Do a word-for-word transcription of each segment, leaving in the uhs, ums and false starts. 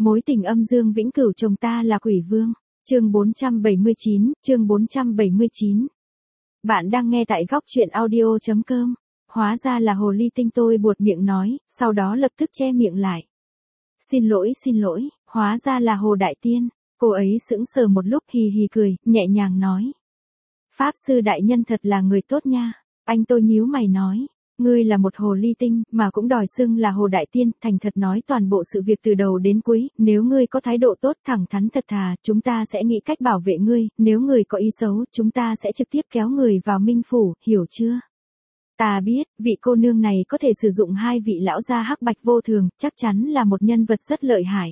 Mối tình âm dương vĩnh cửu chồng ta là quỷ vương. Chương bốn trăm bảy mươi chín, chương bốn trăm bảy mươi chín. Bạn đang nghe tại góc truyện audio chấm com. Hóa ra là hồ ly tinh, tôi buột miệng nói, sau đó lập tức che miệng lại. Xin lỗi xin lỗi, hóa ra là Hồ Đại Tiên. Cô ấy sững sờ một lúc hì hì cười, nhẹ nhàng nói. Pháp sư đại nhân thật là người tốt nha. Anh tôi nhíu mày nói. Ngươi là một hồ ly tinh, mà cũng đòi xưng là Hồ Đại Tiên, thành thật nói toàn bộ sự việc từ đầu đến cuối, nếu ngươi có thái độ tốt, thẳng thắn thật thà, chúng ta sẽ nghĩ cách bảo vệ ngươi, nếu ngươi có ý xấu, chúng ta sẽ trực tiếp kéo người vào minh phủ, hiểu chưa? Ta biết, vị cô nương này có thể sử dụng hai vị lão gia hắc bạch vô thường, chắc chắn là một nhân vật rất lợi hại.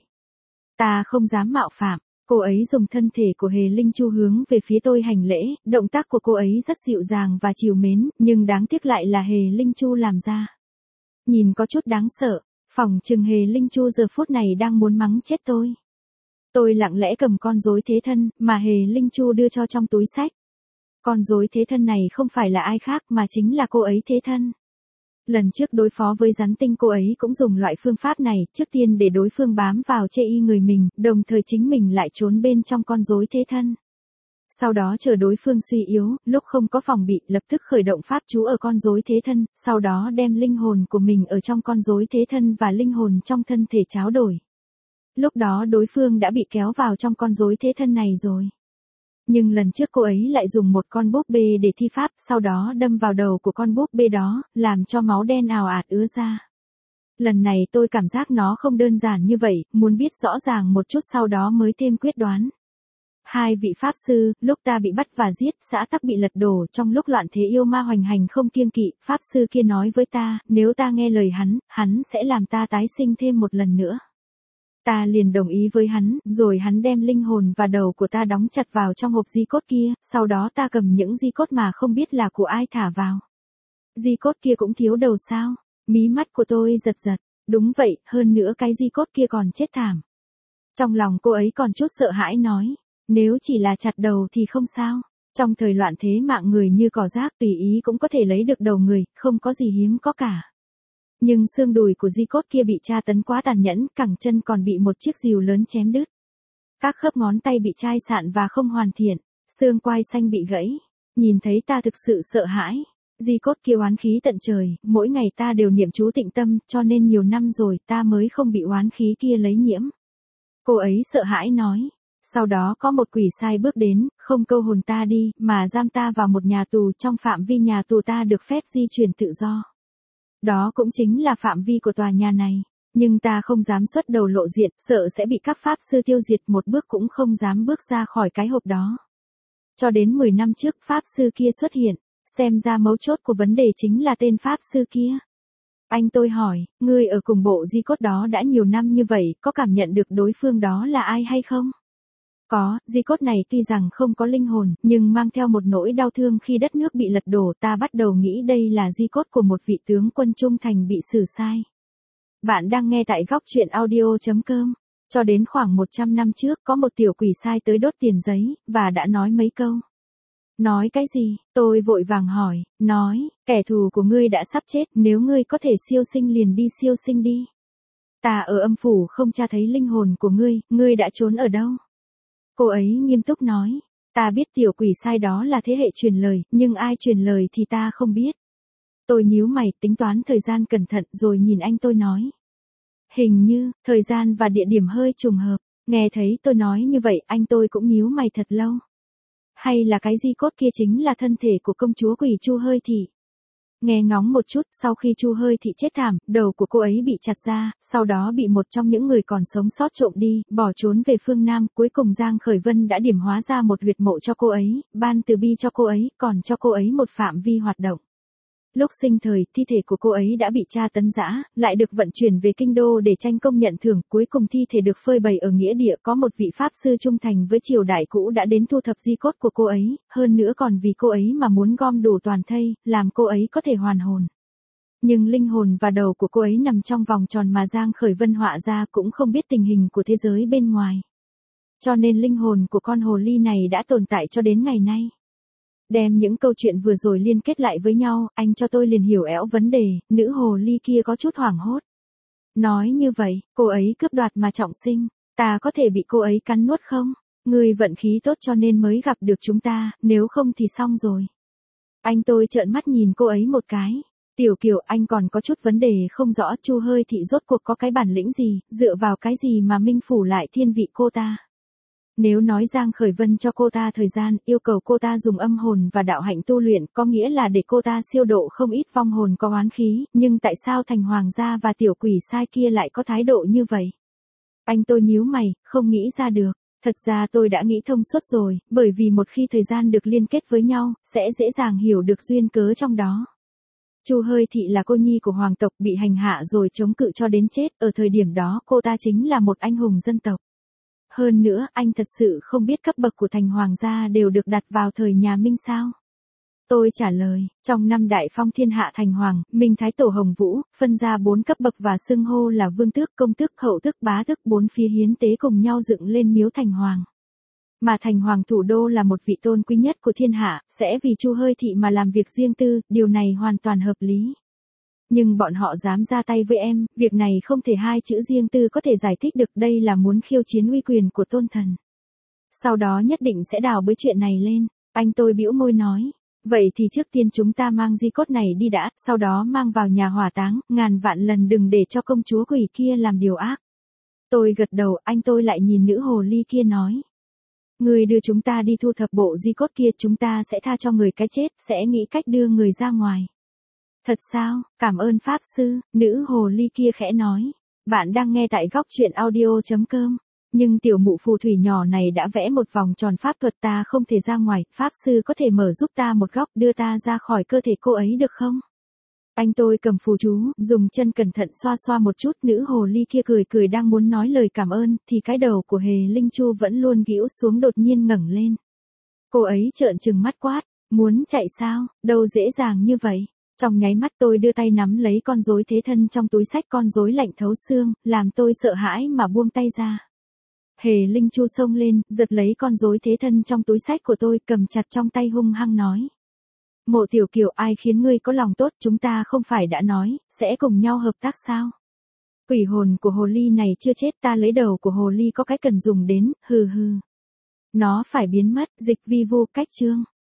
Ta không dám mạo phạm. Cô ấy dùng thân thể của Hề Linh Chu hướng về phía tôi hành lễ, động tác của cô ấy rất dịu dàng và trìu mến, nhưng đáng tiếc lại là Hề Linh Chu làm ra. Nhìn có chút đáng sợ, phỏng chừng Hề Linh Chu giờ phút này đang muốn mắng chết tôi. Tôi lặng lẽ cầm con rối thế thân, mà Hề Linh Chu đưa cho trong túi xách. Con rối thế thân này không phải là ai khác mà chính là cô ấy thế thân. Lần trước đối phó với rắn tinh cô ấy cũng dùng loại phương pháp này, trước tiên để đối phương bám vào chê y người mình, đồng thời chính mình lại trốn bên trong con rối thế thân. Sau đó chờ đối phương suy yếu, lúc không có phòng bị, lập tức khởi động pháp chú ở con rối thế thân, sau đó đem linh hồn của mình ở trong con rối thế thân và linh hồn trong thân thể tráo đổi. Lúc đó đối phương đã bị kéo vào trong con rối thế thân này rồi. Nhưng lần trước cô ấy lại dùng một con búp bê để thi pháp, sau đó đâm vào đầu của con búp bê đó, làm cho máu đen ào ạt ứa ra. Lần này tôi cảm giác nó không đơn giản như vậy, muốn biết rõ ràng một chút sau đó mới thêm quyết đoán. Hai vị pháp sư, lúc ta bị bắt và giết, xã tắc bị lật đổ, trong lúc loạn thế yêu ma hoành hành không kiêng kỵ, pháp sư kia nói với ta, nếu ta nghe lời hắn, hắn sẽ làm ta tái sinh thêm một lần nữa. Ta liền đồng ý với hắn, rồi hắn đem linh hồn và đầu của ta đóng chặt vào trong hộp di cốt kia, sau đó ta cầm những di cốt mà không biết là của ai thả vào. Di cốt kia cũng thiếu đầu sao? Mí mắt của tôi giật giật. Đúng vậy, hơn nữa cái di cốt kia còn chết thảm. Trong lòng cô ấy còn chút sợ hãi nói, nếu chỉ là chặt đầu thì không sao. Trong thời loạn thế mạng người như cỏ rác tùy ý cũng có thể lấy được đầu người, không có gì hiếm có cả. Nhưng xương đùi của di cốt kia bị tra tấn quá tàn nhẫn, cẳng chân còn bị một chiếc rìu lớn chém đứt. Các khớp ngón tay bị chai sạn và không hoàn thiện, xương quai xanh bị gãy. Nhìn thấy ta thực sự sợ hãi. Di cốt kia oán khí tận trời, mỗi ngày ta đều niệm chú tịnh tâm, cho nên nhiều năm rồi ta mới không bị oán khí kia lấy nhiễm. Cô ấy sợ hãi nói. Sau đó có một quỷ sai bước đến, không câu hồn ta đi, mà giam ta vào một nhà tù, trong phạm vi nhà tù ta được phép di chuyển tự do. Đó cũng chính là phạm vi của tòa nhà này, nhưng ta không dám xuất đầu lộ diện, sợ sẽ bị các pháp sư tiêu diệt, một bước cũng không dám bước ra khỏi cái hộp đó. Cho đến mười năm trước pháp sư kia xuất hiện, xem ra mấu chốt của vấn đề chính là tên pháp sư kia. Anh tôi hỏi, ngươi ở cùng bộ di cốt đó đã nhiều năm như vậy, có cảm nhận được đối phương đó là ai hay không? Có, di cốt này tuy rằng không có linh hồn, nhưng mang theo một nỗi đau thương khi đất nước bị lật đổ, ta bắt đầu nghĩ đây là di cốt của một vị tướng quân trung thành bị xử sai. Bạn đang nghe tại góc truyện audio chấm com. Cho đến khoảng một trăm năm trước, có một tiểu quỷ sai tới đốt tiền giấy, và đã nói mấy câu. Nói cái gì? Tôi vội vàng hỏi, nói, kẻ thù của ngươi đã sắp chết, nếu ngươi có thể siêu sinh liền đi siêu sinh đi. Ta ở âm phủ không tra thấy linh hồn của ngươi, ngươi đã trốn ở đâu? Cô ấy nghiêm túc nói, ta biết tiểu quỷ sai đó là thế hệ truyền lời, nhưng ai truyền lời thì ta không biết. Tôi nhíu mày, tính toán thời gian cẩn thận rồi nhìn anh tôi nói. Hình như, thời gian và địa điểm hơi trùng hợp, nghe thấy tôi nói như vậy anh tôi cũng nhíu mày thật lâu. Hay là cái di cốt kia chính là thân thể của công chúa quỷ Chu Hơi Thị? Nghe ngóng một chút, sau khi Chu Hơi Thị chết thảm, đầu của cô ấy bị chặt ra, sau đó bị một trong những người còn sống sót trộm đi, bỏ trốn về phương Nam, cuối cùng Giang Khởi Vân đã điểm hóa ra một huyệt mộ cho cô ấy, ban từ bi cho cô ấy, còn cho cô ấy một phạm vi hoạt động. Lúc sinh thời, thi thể của cô ấy đã bị tra tấn dã, lại được vận chuyển về kinh đô để tranh công nhận thưởng, cuối cùng thi thể được phơi bày ở nghĩa địa, có một vị pháp sư trung thành với triều đại cũ đã đến thu thập di cốt của cô ấy, hơn nữa còn vì cô ấy mà muốn gom đủ toàn thây, làm cô ấy có thể hoàn hồn. Nhưng linh hồn và đầu của cô ấy nằm trong vòng tròn mà Giang Khởi Vân họa ra, cũng không biết tình hình của thế giới bên ngoài. Cho nên linh hồn của con hồ ly này đã tồn tại cho đến ngày nay. Đem những câu chuyện vừa rồi liên kết lại với nhau, anh cho tôi liền hiểu éo vấn đề, nữ hồ ly kia có chút hoảng hốt. Nói như vậy, cô ấy cướp đoạt mà trọng sinh. Ta có thể bị cô ấy cắn nuốt không? Ngươi vận khí tốt cho nên mới gặp được chúng ta, nếu không thì xong rồi. Anh tôi trợn mắt nhìn cô ấy một cái. Tiểu Kiều, anh còn có chút vấn đề không rõ, Chu Hơi Thị rốt cuộc có cái bản lĩnh gì, dựa vào cái gì mà Minh phủ lại thiên vị cô ta. Nếu nói Giang Khởi Vân cho cô ta thời gian, yêu cầu cô ta dùng âm hồn và đạo hạnh tu luyện, có nghĩa là để cô ta siêu độ không ít vong hồn có oán khí, nhưng tại sao Thành Hoàng gia và tiểu quỷ sai kia lại có thái độ như vậy? Anh tôi nhíu mày, không nghĩ ra được. Thật ra tôi đã nghĩ thông suốt rồi, bởi vì một khi thời gian được liên kết với nhau, sẽ dễ dàng hiểu được duyên cớ trong đó. Chu Hơi Thị là cô nhi của hoàng tộc, bị hành hạ rồi chống cự cho đến chết, ở thời điểm đó cô ta chính là một anh hùng dân tộc. Hơn nữa, anh thật sự không biết cấp bậc của Thành Hoàng gia đều được đặt vào thời nhà Minh sao? Tôi trả lời, trong năm đại phong thiên hạ thành hoàng, Minh Thái Tổ Hồng Vũ, phân ra bốn cấp bậc và xưng hô là vương tước, công tước, hậu tước, bá tước, bốn phía hiến tế cùng nhau dựng lên miếu Thành Hoàng. Mà Thành Hoàng thủ đô là một vị tôn quý nhất của thiên hạ, sẽ vì Chu Hơi Thị mà làm việc riêng tư, điều này hoàn toàn hợp lý. Nhưng bọn họ dám ra tay với em, việc này không thể hai chữ riêng tư có thể giải thích được, đây là muốn khiêu chiến uy quyền của tôn thần. Sau đó nhất định sẽ đào bới chuyện này lên, anh tôi bĩu môi nói. Vậy thì trước tiên chúng ta mang di cốt này đi đã, sau đó mang vào nhà hỏa táng, ngàn vạn lần đừng để cho công chúa quỷ kia làm điều ác. Tôi gật đầu, anh tôi lại nhìn nữ hồ ly kia nói. Người đưa chúng ta đi thu thập bộ di cốt kia, chúng ta sẽ tha cho người cái chết, sẽ nghĩ cách đưa người ra ngoài. Thật sao, cảm ơn Pháp Sư, nữ hồ ly kia khẽ nói. Bạn đang nghe tại góc truyện audio.com. Nhưng tiểu mụ phù thủy nhỏ này đã vẽ một vòng tròn pháp thuật, ta không thể ra ngoài, Pháp Sư có thể mở giúp ta một góc, đưa ta ra khỏi cơ thể cô ấy được không? Anh tôi cầm phù chú, dùng chân cẩn thận xoa xoa một chút, nữ hồ ly kia cười cười đang muốn nói lời cảm ơn, thì cái đầu của Hề Linh Chu vẫn luôn gĩu xuống đột nhiên ngẩng lên. Cô ấy trợn trừng mắt quát, muốn chạy sao, đâu dễ dàng như vậy. Trong nháy mắt tôi đưa tay nắm lấy con rối thế thân trong túi xách, con rối lạnh thấu xương, làm tôi sợ hãi mà buông tay ra. Hề Linh Chu xông lên, giật lấy con rối thế thân trong túi xách của tôi, cầm chặt trong tay hung hăng nói. Mộ Tiểu Kiều, ai khiến ngươi có lòng tốt, chúng ta không phải đã nói, sẽ cùng nhau hợp tác sao? Quỷ hồn của hồ ly này chưa chết, ta lấy đầu của hồ ly có cái cần dùng đến, hừ hừ. Nó phải biến mất, dịch vi vu, cách chương.